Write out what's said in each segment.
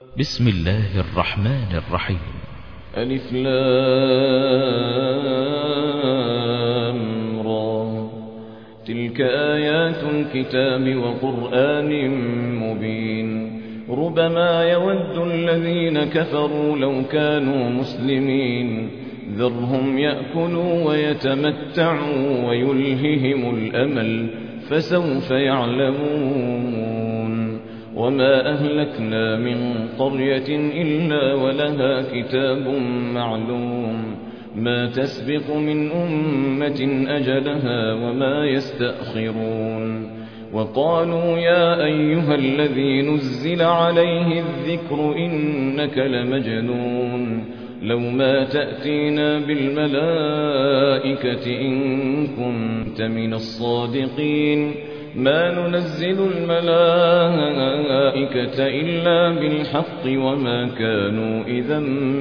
بسم الله الرحمن الرحيم. ألف لام را. تلك آيات الكتاب وقرآن مبين. ربما يود الذين كفروا لو كانوا مسلمين. ذرهم يأكلوا ويتمتعوا ويلههم الأمل فسوف يعلمون. وما أهلكنا من قرية إلا ولها كتاب معلوم. ما تسبق من أمة أجلها وما يستأخرون. وقالوا يا أيها الذي نزل عليه الذكر إنك لمجنون. لو ما تأتينا بالملائكة إن كنت من الصادقين. ما ننزل الملائكة إلا بالحق وما كانوا إذا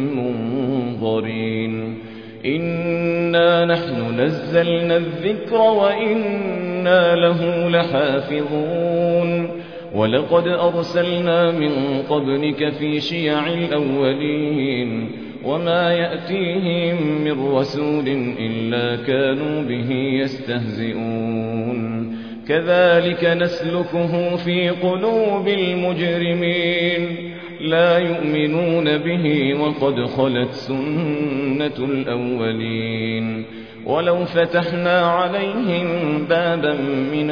منظرين. إنا نحن نزلنا الذكر وإنا له لحافظون. ولقد أرسلنا من قبلك في شيع الأولين. وما يأتيهم من رسول إلا كانوا به يستهزئون. كذلك نسلكه في قلوب المجرمين. لا يؤمنون به وقد خلت سنة الأولين. ولو فتحنا عليهم بابا من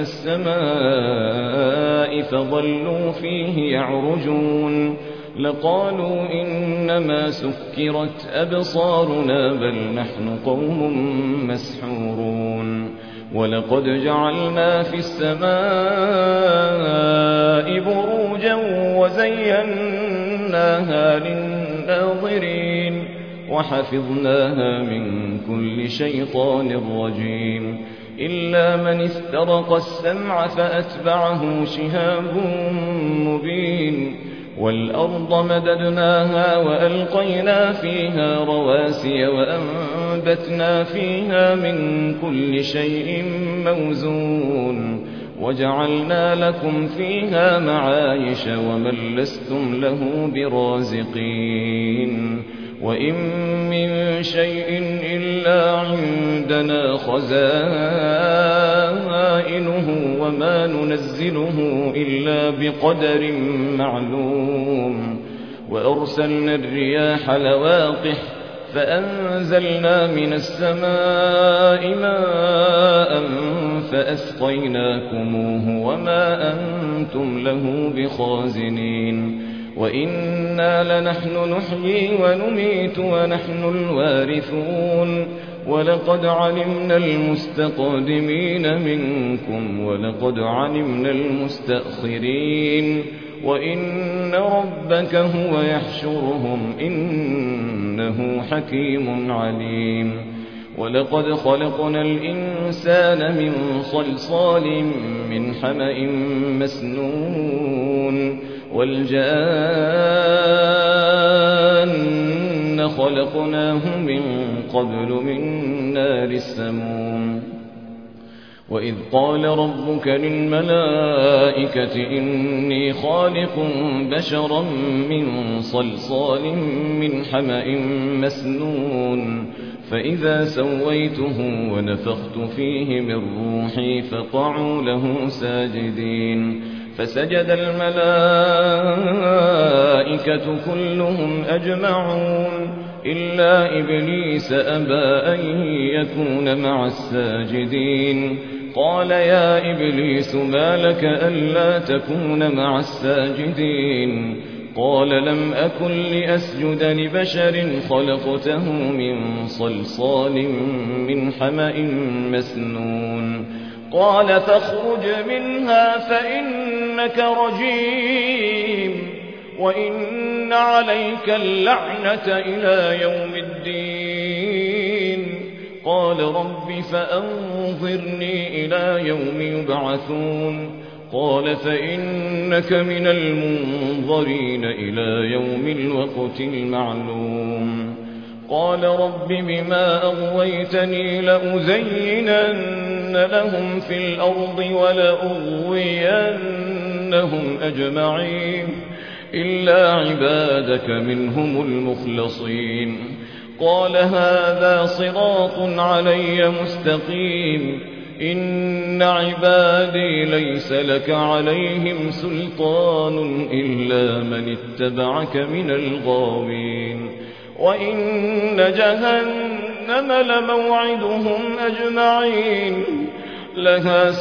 السماء فظلوا فيه يعرجون لقالوا إنما سكرت أبصارنا بل نحن قوم مسحورون. ولقد جعلنا في السماء بروجا وزيناها للناظرين وحفظناها من كل شيطان رجيم. إلا من استرق السمع فأتبعه شهاب مبين. والأرض مددناها وألقينا فيها رواسي وأنبتنا فيها من كل شيء موزون. وجعلنا لكم فيها معايش ومن لستم له برازقين. وإن من شيء إلا عندنا خزائنه وما ننزله إلا بقدر معلوم. وأرسلنا الرياح لواقح فأنزلنا من السماء ماء فأسقيناكموه وما أنتم له بخازنين. وإنا لنحن نحيي ونميت ونحن الوارثون. ولقد علمنا المستقدمين منكم ولقد علمنا المستأخرين. وإن ربك هو يحشرهم إنه حكيم عليم. ولقد خلقنا الإنسان من صلصال من حمأ مسنون. والجان خلقناه من قبل من نار السموم. وإذ قال ربك للملائكة إني خالق بشرا من صلصال من حمأ مسنون. فإذا سويته ونفخت فيه من روحي فقعوا له ساجدين. فسجد الملائكة كلهم أجمعون إلا إبليس أبى أن يكون مع الساجدين. قال يا إبليس ما لك ألا تكون مع الساجدين؟ قال لم أكن لأسجد لبشر خلقته من صلصال من حمأ مسنون. قال فاخرج منها فإنك رجيم وإن عليك اللعنة إلى يوم الدين. قال رب فأنظرني إلى يوم يبعثون. قال فإنك من المنظرين إلى يوم الوقت المعلوم. قال رب بما أغويتني لأزينن لهم في الأرض ولأغوينهم أجمعين إلا عبادك منهم المخلصين. قال هذا صراط علي مستقيم. إن عبادي ليس لك عليهم سلطان إلا من اتبعك من الغاوين. وإن جهنم لموعدهم أجمعين. لها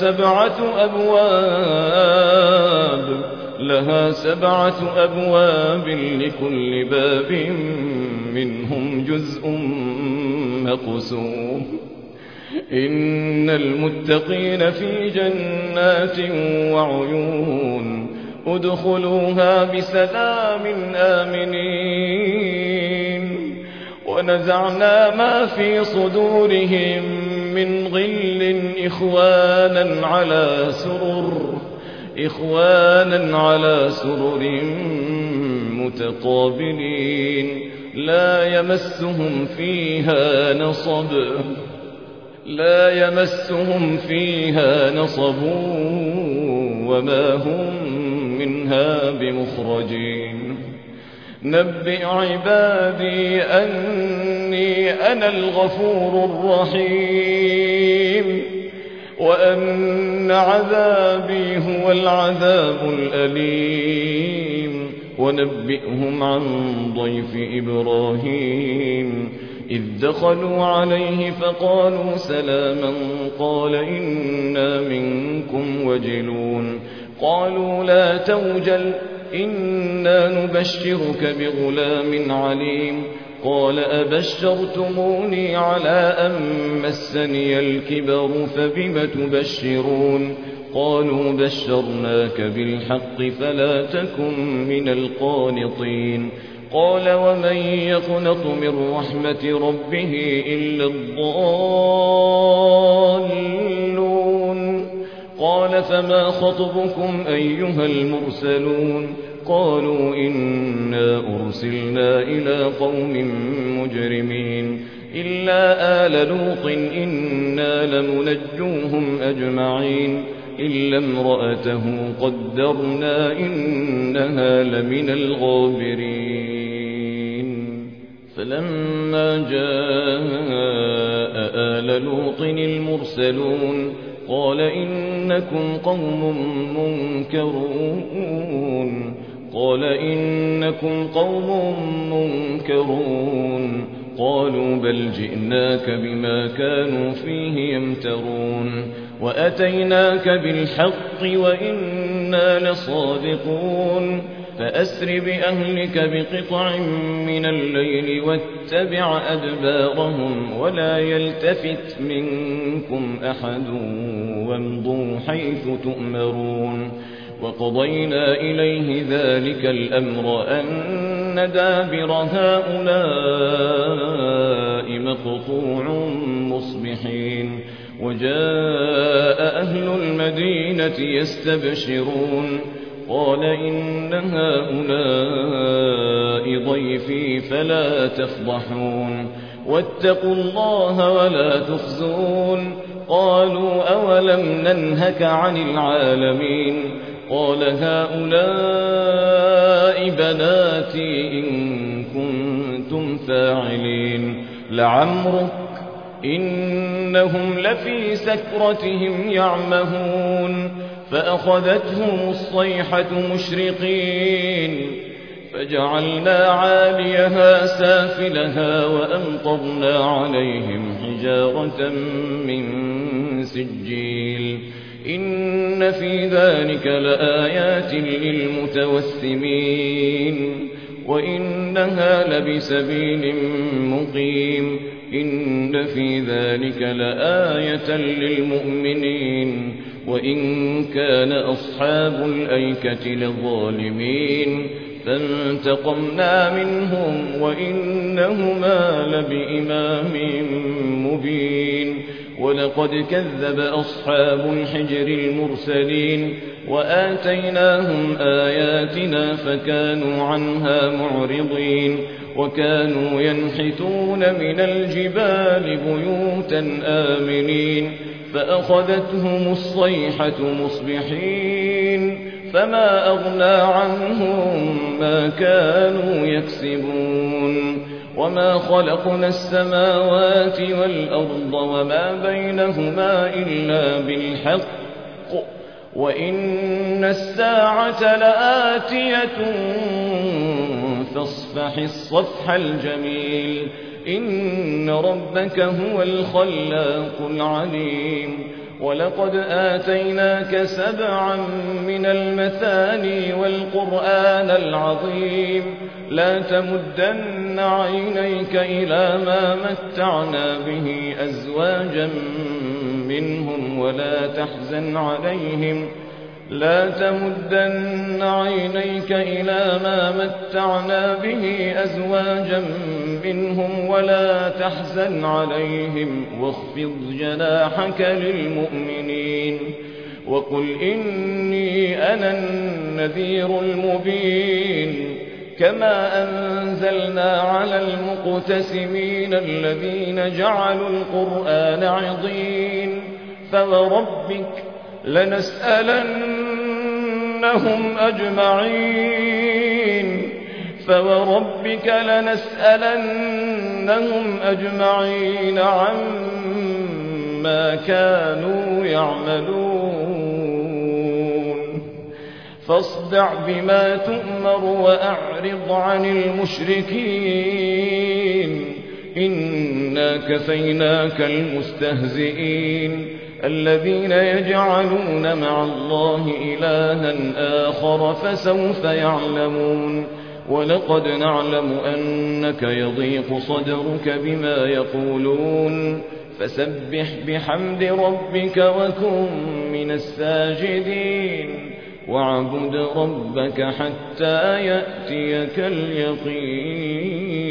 7 أبواب لكل باب منهم جزء مقسوم. إن المتقين في جنات وعيون ادخلوها بسلام آمنين. ونزعنا ما في صدورهم من غل إخوانا على سرر متقابلين لا يمسهم فيها نصب وما هم منها بمخرجين. نبئ عبادي أني أنا الغفور الرحيم وأن عذابي هو العذاب الأليم. ونبئهم عن ضيف إبراهيم إذ دخلوا عليه فقالوا سلاما قال إنا منكم وجلون. قالوا لا توجل إنا نبشرك بغلام عليم. قال أبشرتموني على أن مسني الكبر فبم تبشرون. قالوا بشرناك بالحق فلا تكن من القانطين. قال ومن يقنط من رحمة ربه إلا الضالون. قال فما خطبكم أيها المرسلون. قالوا إنا أرسلنا إلى قوم مجرمين إلا آل لوط إنا لمنجوهم أجمعين إلا امرأته قدرنا إنها لمن الغابرين. فلما جاء آل لوط المرسلون قال إنكم قوم منكرون. قالوا بل جئناك بما كانوا فيه يمترون. وأتيناك بالحق وإنا لصادقون. فأسر بأهلك بقطع من الليل واتبع أدبارهم ولا يلتفت منكم أحد وامضوا حيث تؤمرون. وقضينا إليه ذلك الأمر أن دابر هؤلاء مقطوع مصبحين. وجاء أهل المدينة يستبشرون قال إن هؤلاء ضيفي فلا تفضحون واتقوا الله ولا تخزون. قالوا أولم ننهك عن العالمين. قال هؤلاء بناتي إن كنتم فاعلين. لعمرك إنهم لفي سكرتهم يعمهون. فأخذتهم الصيحة مشرقين فجعلنا عاليها سافلها وأمطرنا عليهم حجارة من سجيل. إن في ذلك لآيات للمتوسمين وإنها لبسبيل مقيم. إن في ذلك لآية للمؤمنين وإن كان أصحاب الأيكة لظالمين فانتقمنا منهم وإنهما لبإمام مبين. ولقد كذب أصحاب الحجر المرسلين وآتيناهم آياتنا فكانوا عنها معرضين. وكانوا ينحتون من الجبال بيوتا آمنين فأخذتهم الصيحة مصبحين فما أغنى عنهم ما كانوا يكسبون وما خلقنا السماوات والأرض وما بينهما إلا بالحق وإن الساعة لآتية فاصفح الصفح الجميل إن ربك هو الخلاق العليم ولقد آتيناك 7 من المثاني والقرآن العظيم لا تمدن عينيك إلى ما متعنا به أزواجا منهم ولا تحزن عليهم لا تمدن عينيك إلى ما متعنا به أزواجا منهم ولا تحزن عليهم واخفض جناحك للمؤمنين وقل إني أنا النذير المبين كما أنزلنا على المقتسمين الذين جعلوا القرآن عضين فوربك لنسألنهم أجمعين عما كانوا يعملون فاصدع بما تؤمر وأعرض عن المشركين إنا كفيناك المستهزئين الذين يجعلون مع الله إلها آخر فسوف يعلمون ولقد نعلم أنك يضيق صدرك بما يقولون فسبح بحمد ربك وكن من الساجدين واعبد ربك حتى يأتيك اليقين